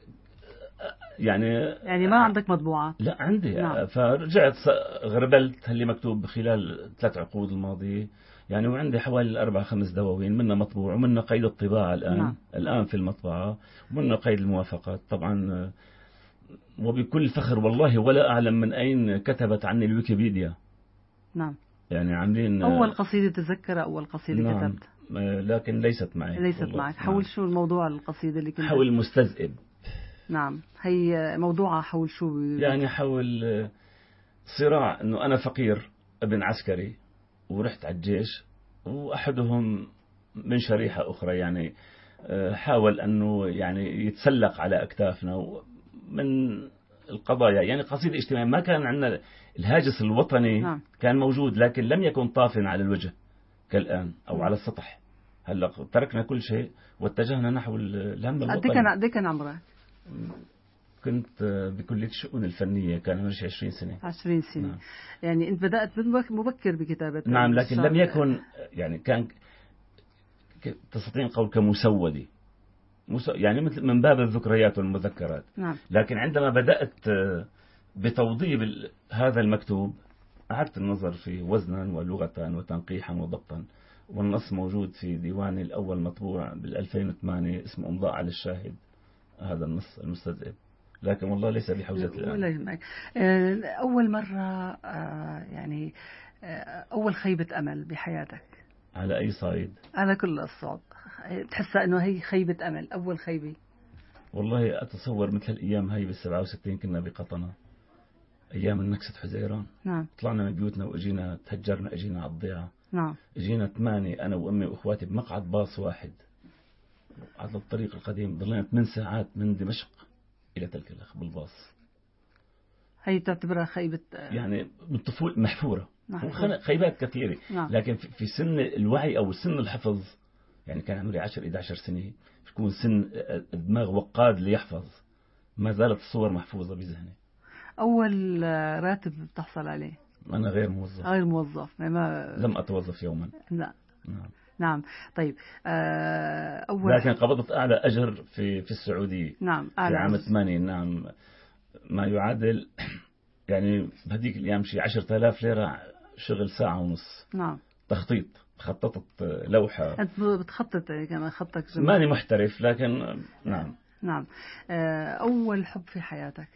يعني يعني ما عندك مطبوعات؟ لا عندي. نعم. فرجعت غربلت اللي مكتوب خلال ثلاث عقود الماضية يعني، وعندي حوالي أربع خمس دواوين، منها مطبوع ومنها قيد الطباعة الآن. نعم. الآن في المطبعة، ومنها قيد الموافقات طبعا. وبكل فخر والله ولا أعلم من أين كتبت عني الويكيبيديا. نعم. يعني عاملين أول قصيدة تذكر أول قصيدة. نعم. كتبت، لكن ليست معي. ليست معك. حول نعم. شو الموضوع القصيدة اللي كنت؟ حول مستذئب. نعم. هي موضوعها حول شو؟ يعني حول صراع إنه أنا فقير ابن عسكري ورحت على الجيش، وأحدهم من شريحة أخرى يعني حاول أنه يعني يتسلق على أكتافنا من القضايا. يعني قصيدة اجتماعية، ما كان عندنا الهاجس الوطني. نعم. كان موجود لكن لم يكن طافٍ على الوجه كالآن أو نعم. على السطح. هلا تركنا كل شيء واتجهنا نحو الهم الوطني. كان قد كان عمرك؟ كنت بكلية الشؤون الفنية، كان عمري عشرين سنة. عشرين سنة. نعم. يعني أنت بدأت مبكر بكتابة. نعم، لكن لم يكن يعني كان تستطيع قول كمسودي، يعني مثل من باب الذكريات والمذكرات. نعم. لكن عندما بدأت بتوضيب هذا المكتوب، أعدت النظر في وزنا ولغة وتنقيحا وضبطا، والنص موجود في ديواني الأول مطبوع بالألفين وثمانية اسمه امضاء على الشاهد. هذا النص المستذئب، لكن والله ليس بحوزة الآن. ولا يهمك. أول مرة يعني أول خيبة أمل بحياتك على أي صعيد؟ على كل الصعد. تحس إنه هي خيبة أمل، أول خيبة؟ والله أتصور مثل الأيام هاي بالسبعة وستين كنا بقطنة، أيام النكسة حزيران. نعم. طلعنا من بيوتنا وإجينا تهجرنا، إجينا على الضيعة، نعم. جينا ثمانية أنا وأمي وأخواتي بمقعد باص واحد على الطريق القديم، ضلينا ثمان ساعات من دمشق إلى تلك الأخ بالباص. هي تعتبرها خيبة يعني من طفولة محفورة. نعم. خيبات كثيرة. نعم. لكن في سن الوعي أو سن الحفظ، يعني كان عمري عشر إحدى عشر سنة، يكون سن الدماغ وقاد ليحفظ، ما زالت الصور محفوظة بذهني. أول راتب بتحصل عليه؟ أنا غير موظف. غير موظف. ما لم أتوظف يوما. لا. نعم. نعم. طيب أول لكن قبضت أعلى أجر في في السعودية. نعم. في عام ثمانية. نعم. ما يعادل يعني بهذيك الأيام شيء عشرة آلاف ليرة، شغل ساعة ونص. نعم. تخطيط، خططت لوحة. أنت بتخطط كمان، خطك جميل. ماني محترف لكن نعم. نعم. أول حب في حياتك؟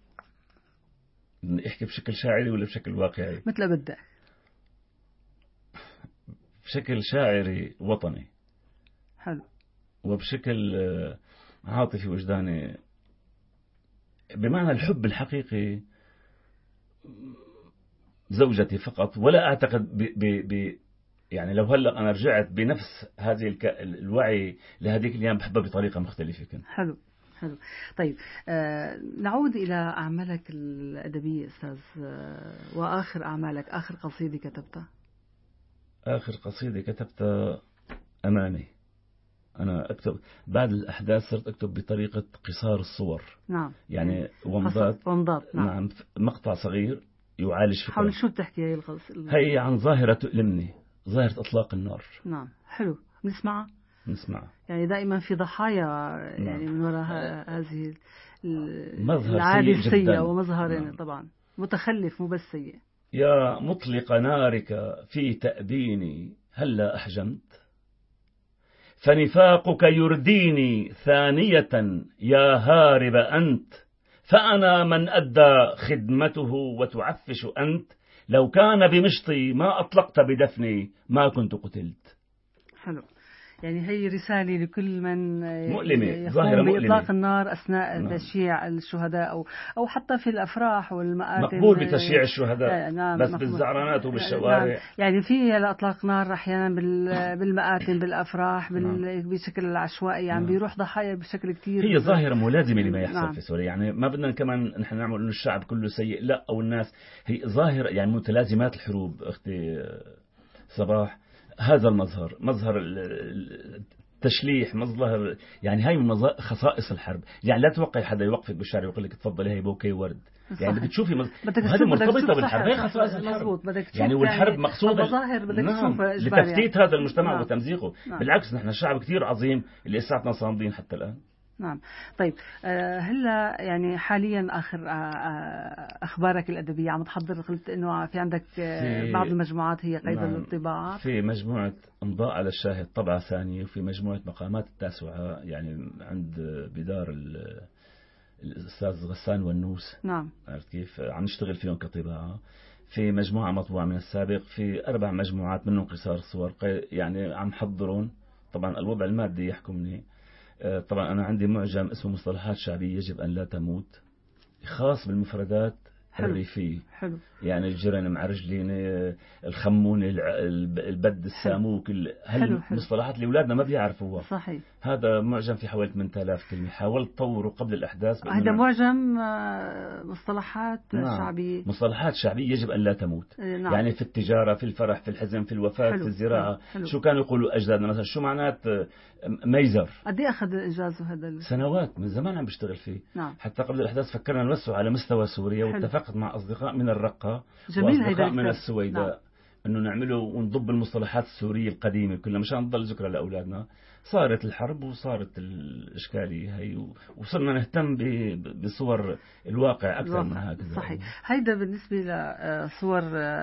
احكي بشكل شاعري ولا بشكل واقعي؟ مثل بدك. بشكل شاعري وطني. حلو. وبشكل عاطفي وجداني، بمعنى الحب الحقيقي زوجتي فقط. ولا أعتقد ب ب ب يعني لو هلأ أنا رجعت بنفس هذه الك... الوعي لهذيك الأيام بحبها بطريقة مختلفة كنت. حلو. حلو. طيب آه نعود إلى أعمالك الأدبية أستاذ، آه وآخر أعمالك، آخر قصيدة كتبتها. آخر قصيدة كتبتها أماني. أنا أكتب بعد الأحداث، صرت أكتب بطريقة قصار الصور. نعم. يعني ومضات. ومضات. نعم. نعم. مقطع صغير يعالج فكرة. حول شو بتحكي هي القصيدة؟ هي عن ظاهرة تؤلمني، ظاهرة إطلاق النار. نعم. حلو. نسمعها. نسمعها. يعني دائما في ضحايا يعني نعم. من وراء هذه مظهر العادة سيء السيئة جداً. ومظهر نعم. طبعا متخلف مو بس سيء. يا مطلق نارك في تأبيني هلا أحجمت، فنفاقك يرديني ثانية يا هارب أنت، فأنا من أدى خدمته وتعفش أنت، لو كان بمشطي ما أطلقت بدفني ما كنت قتلت. حلو. يعني هي رسالة لكل من مؤلمة، ظاهرة مؤلمة بإطلاق النار أثناء نعم. تشييع الشهداء أو أو حتى في الأفراح والمآتم. مقبول بتشييع الشهداء. نعم. بس مقبول. بالزعرانات وبالشوارع. نعم. يعني في إطلاق نار أحيانا بالمآتم بالأفراح بال... نعم. بشكل عشوائي، يعني نعم. بيروح ضحايا بشكل كتير. هي ظاهرة ملازمة لما يحصل نعم. في سوريا. يعني ما بدنا كمان نحن نعمل إنه الشعب كله سيء، لا، أو الناس. هي ظاهرة يعني متلازمات الحروب. أختي صباح، هذا المظهر، مظهر التشليح، مظهر يعني هاي من خصائص الحرب. يعني لا توقع حدا يوقفك بالشارع ويقول لك تفضلي هي بوكي ورد. يعني بدك تشوفي مز... هذه مرتبطة بالحرب. هي خصائص الحرب. يعني والحرب مقصودة نعم. لتفتيت هذا المجتمع نعم. وتمزيقه. نعم. بالعكس نحن شعب كتير عظيم اللي لساتنا صامدين حتى الآن. نعم. طيب هلا يعني حاليا آخر أخبارك الأدبية عم تحضر، قلت إنه في عندك في بعض المجموعات هي قيد نعم. الطباعة. في مجموعة إمضاء على الشاهد طبعة ثانية، وفي مجموعة مقامات التاسعة يعني عند بدار الأستاذ غسان والنوس. نعم. عرفت كيف؟ عم نشتغل فيهم كطباعة. في مجموعة مطبوعة من السابق، في أربع مجموعات منهم قصار صور يعني عم حضرون. طبعا الوضع المادي يحكمني. طبعا أنا عندي معجم اسمه مصطلحات شعبية يجب أن لا تموت، خاص بالمفردات حلو. الريفية. حلو. يعني الجرن مع رجلين، الخمون، البد، الساموك، هالمصطلحات اللي أولادنا ما بيعرفوها. صحيح. هذا معجم في حوالي ثمانية آلاف كلمة، حاولت طوره قبل الأحداث. هذا معجم مصطلحات نعم. شعبية. مصطلحات شعبية يجب أن لا تموت. نعم. يعني في التجارة، في الفرح، في الحزن، في الوفاة، حلو. في الزراعة. حلو. شو كانوا يقولوا أجدادنا مثلا؟ شو معنات ميزر؟ قد ايه أخذ إجازه هذا ال... سنوات، من زمان عم بشتغل فيه. نعم. حتى قبل الأحداث فكرنا نوسعه على مستوى سوريا. حلو. واتفقت مع أصدقاء من الرقة وأصدقاء من السويداء. نعم. أنه نعمله ونضب المصطلحات السورية القديمة كلها مشان نضل ذكرى لأولادنا. صارت الحرب وصارت الإشكالية هي، وصرنا نهتم بصور الواقع أكثر من هكذا. صحيح. هيدا بالنسبة لصور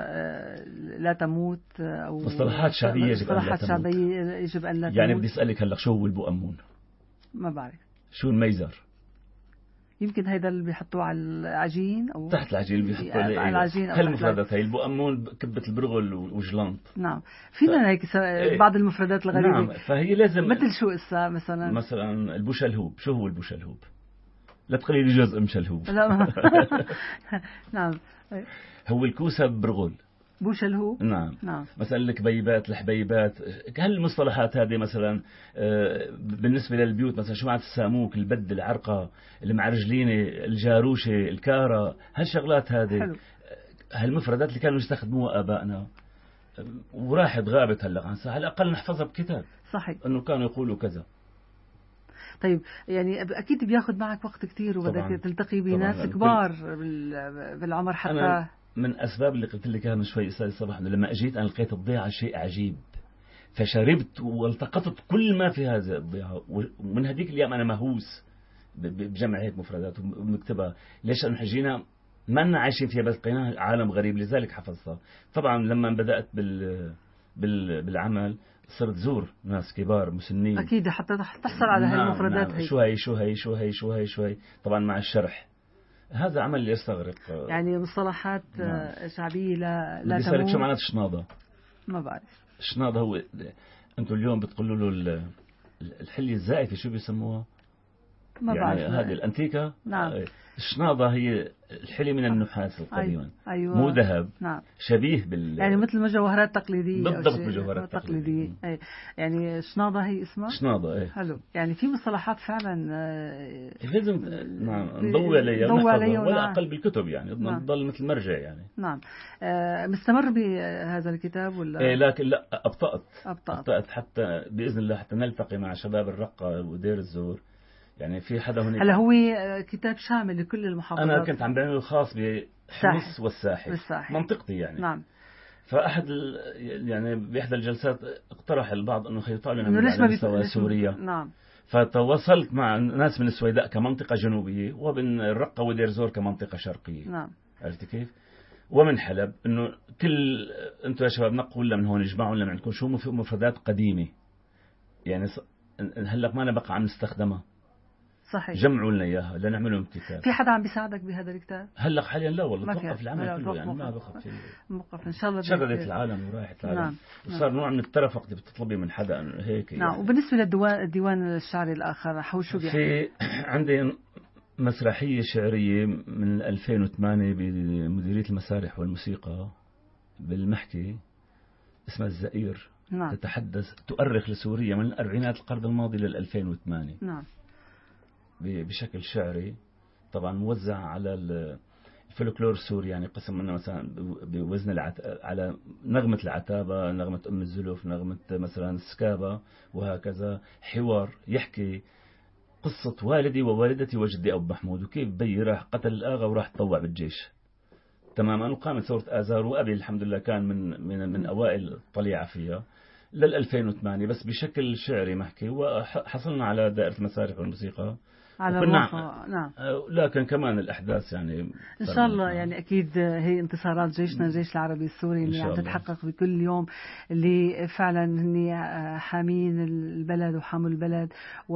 لا تموت أو مصطلحات شعبية يجب أن لا تموت. شعبية يجب أن لا تموت. يعني بدي أسألك هلأ شو هو البؤمون؟ ما بعرف. شو الميزر؟ يمكن هيدا اللي بيحطوه على العجين أو تحت العجين اللي بيحطوه على العجين. هالمفردات هي البؤمون، كبة البرغل وجلانط. نعم. فينا ف... هيك س... بعض المفردات الغريبة. نعم. فهي لازم مثل شو إسا مثلا مثلا البوشلهوب. شو هو البوشلهوب؟ لا تقولي لي جزء مشلهوب. لا ما... نعم. هو الكوسة برغل. بوشلهو. نعم. نعم. مثلا الكبيبات، الحبيبات، هالمصطلحات هذه مثلا بالنسبة للبيوت، مثلا شو معنى الساموك، البد، العرقة، المعرجلينة، الجاروشة، الكارة، هالشغلات هذه، هالمفردات اللي كانوا يستخدموها آبائنا وراحت غابت هلا عن ساعة، على الأقل نحفظها بكتاب. صحيح. إنه كانوا يقولوا كذا. طيب يعني أكيد بياخذ معك وقت كتير وبدك تلتقي بناس كبار بالعمر حتى. أنا من أسباب اللي قلت لك من شوي أستاذ صباح، لما أجيت أنا لقيت الضيعة شيء عجيب، فشربت والتقطت كل ما في هذا الضيعة، ومن هذيك الأيام أنا مهووس بجمع هيك مفردات ومكتبها. ليش؟ أنه حجينا ما لنا عايشين فيها بس لقيناها عالم غريب، لذلك حفظتها. طبعا لما بدأت بال بال بالعمل صرت زور ناس كبار مسنين أكيد حتى تحصل على هاي المفردات. نعم. شو هي شو هي شو هي شو هي شو هي طبعا مع الشرح. هذا عمل يستغرق يعني مصطلحات نعم. شعبية لا لا تموت. شو معنات شناضة؟ ما بعرف. شناضة هو أنتم اليوم بتقولوا له الحلية الزائفة شو بيسموها؟ ما يعني بعرف. هذه الأنتيكة. نعم. الشناضة هي الحلي من النحاس القديما. أيوة. مو ذهب. نعم. شبيه بال يعني مثل مجوهرات تقليدية. بالضبط مجوهرات تقليدية. أي. يعني شناضة هي اسمها. شناضة إيه. حلو. يعني في مصطلحات فعلا لازم نعم نضوي عليها ونحفظها ولا نعم. أقل بالكتب يعني نضل نعم. مثل مرجع يعني. نعم. آه مستمر بهذا الكتاب ولا؟ إيه لكن لا أبطأت. أبطأت. أبطأت حتى بإذن الله حتى نلتقي مع شباب الرقة ودير الزور. يعني في حدا هناك. هلا هو كتاب شامل لكل المحافظات. أنا كنت عم بعمله خاص بحمص والساحل. والساحل. منطقتي يعني. نعم. فأحد يعني بإحدى الجلسات اقترح البعض أنه خيطوا لنا على مستوى سوريا. نعم. فتواصلت مع ناس من السويداء كمنطقة جنوبية، ومن الرقة ودير زور كمنطقة شرقية. نعم. عرفت كيف؟ ومن حلب إنه كل أنتم يا شباب نقوا لنا من هون اجمعوا لنا عندكم شو مفردات قديمة يعني هلا ما أنا بقى عم نستخدمها. صحيح. جمعوا لنا اياها لنعملهم كتاب. في حدا عم بيساعدك بهذا الكتاب؟ هلا حاليا لا والله توقف العمل كله يعني ما بقى في موقف ان شاء الله. شغلت العالم وراحت العالم. نعم. وصار نوع من الترفق بتطلبي من حدا هيك. نعم. يعني. وبالنسبه للديوان الديوان الشعري الاخر حول شو بيحكي؟ في عندي مسرحيه شعريه من ألفين وثمانية بمديريه المسارح والموسيقى بالمحكي اسمها الزئير. نعم. تتحدث تؤرخ لسوريا من الأربعينات القرن الماضي لل ألفين وثمانية. نعم. بشكل شعري طبعا موزع على الفلكلور السوري يعني قسم منه مثلا بوزن العت... على نغمة العتابة، نغمة أم الزلف، نغمة مثلا السكابة، وهكذا حوار يحكي قصة والدي ووالدتي وجدي أبو محمود وكيف بي راح قتل الآغا وراح تطوع بالجيش تماما، وقامت ثورة آذار وأبي الحمد لله كان من من من أوائل الطليعة فيها لل ألفين وثمانية بس بشكل شعري محكي. وحصلنا على دائرة المسارح والموسيقى على الواقع. نعم. لكن كمان الأحداث يعني إن شاء الله يعني أكيد هي انتصارات جيشنا الجيش العربي السوري اللي عم تتحقق بكل يوم، اللي فعلا هني حامين البلد وحاموا البلد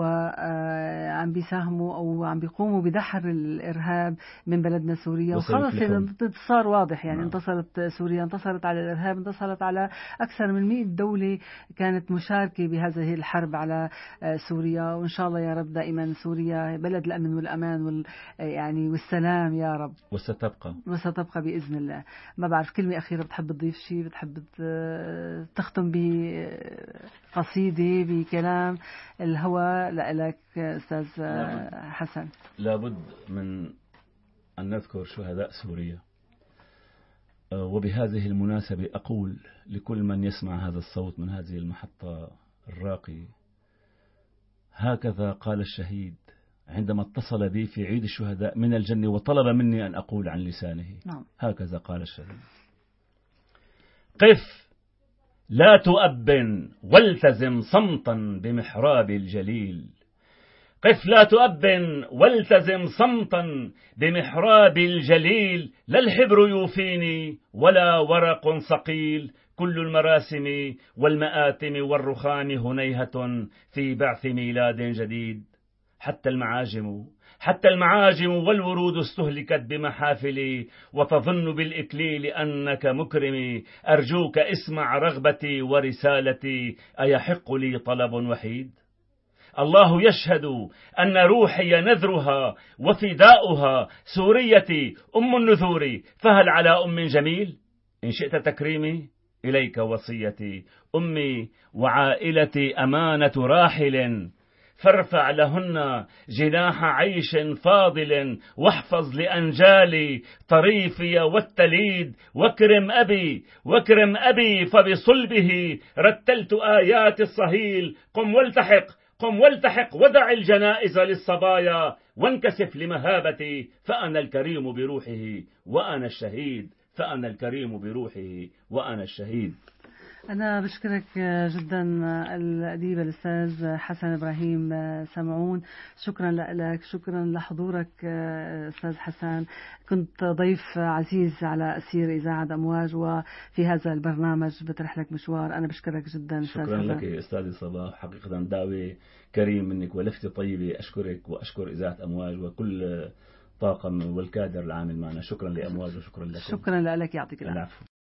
وعم بيساهموا أو عم بيقوموا بدحر الإرهاب من بلدنا سوريا. وخلص الانتصار واضح يعني. نعم. انتصرت سوريا، انتصرت على الإرهاب، انتصرت على أكثر من مئة دولة كانت مشاركة بهذه الحرب على سوريا. وإن شاء الله يا رب دائما سوريا بلد الأمن والأمان وال يعني والسلام يا رب. وستبقى وستبقى بإذن الله. ما بعرف كلمة أخيرة بتحب تضيف شيء، بتحب تختم بقصيدة بكلام الهوى لك أستاذ حسن؟ لابد من أن نذكر شهداء سوريا، وبهذه المناسبة أقول لكل من يسمع هذا الصوت من هذه المحطة الراقية هكذا قال الشهيد عندما اتصل بي في عيد الشهداء من الجنة وطلب مني أن أقول عن لسانه. نعم. هكذا قال الشهيد: قف لا تؤبن والتزم صمتا بمحراب الجليل. قف لا تؤبن والتزم صمتا بمحراب الجليل. لا الحبر يوفيني ولا ورق صقيل. كل المراسم والمآتم والرخام هنيهة في بعث ميلاد جديد. حتى المعاجم حتى المعاجم والورود استهلكت بمحافلي وتظن بالإكليل أنك مكرمي. أرجوك اسمع رغبتي ورسالتي. أيحق لي طلب وحيد؟ الله يشهد أن روحي نذرها وفداؤها سوريتي أم النذور. فهل على أم جميل؟ إن شئت تكريمي إليك وصيتي، أمي وعائلتي أمانة راحل، فارفع لهن جناح عيش فاضل، واحفظ لأنجالي طريفي والتليد، واكرم أبي واكرم أبي فبصلبه رتلت آيات الصهيل. قم والتحق قم والتحق ودع الجنائز للصبايا، وانكسف لمهابتي فأنا الكريم بروحه وأنا الشهيد، فأنا الكريم بروحه وأنا الشهيد. أنا بشكرك جدا الأديب الأستاذ حسن إبراهيم سمعون، شكرا لك، شكرا لحضورك أستاذ حسن. كنت ضيف عزيز على أسير إذاعة أمواج وفي هذا البرنامج بطرح لك مشوار. أنا بشكرك جدا أستاذ شكرا حسن. لك أستاذي صباح، حقيقة دعوة كريم منك ولفتة طيبة. أشكرك وأشكر إذاعة أمواج وكل طاقم والكادر العامل معنا. شكرا لأمواج وشكرا لكم. شكرا لك، يعطيك العافية.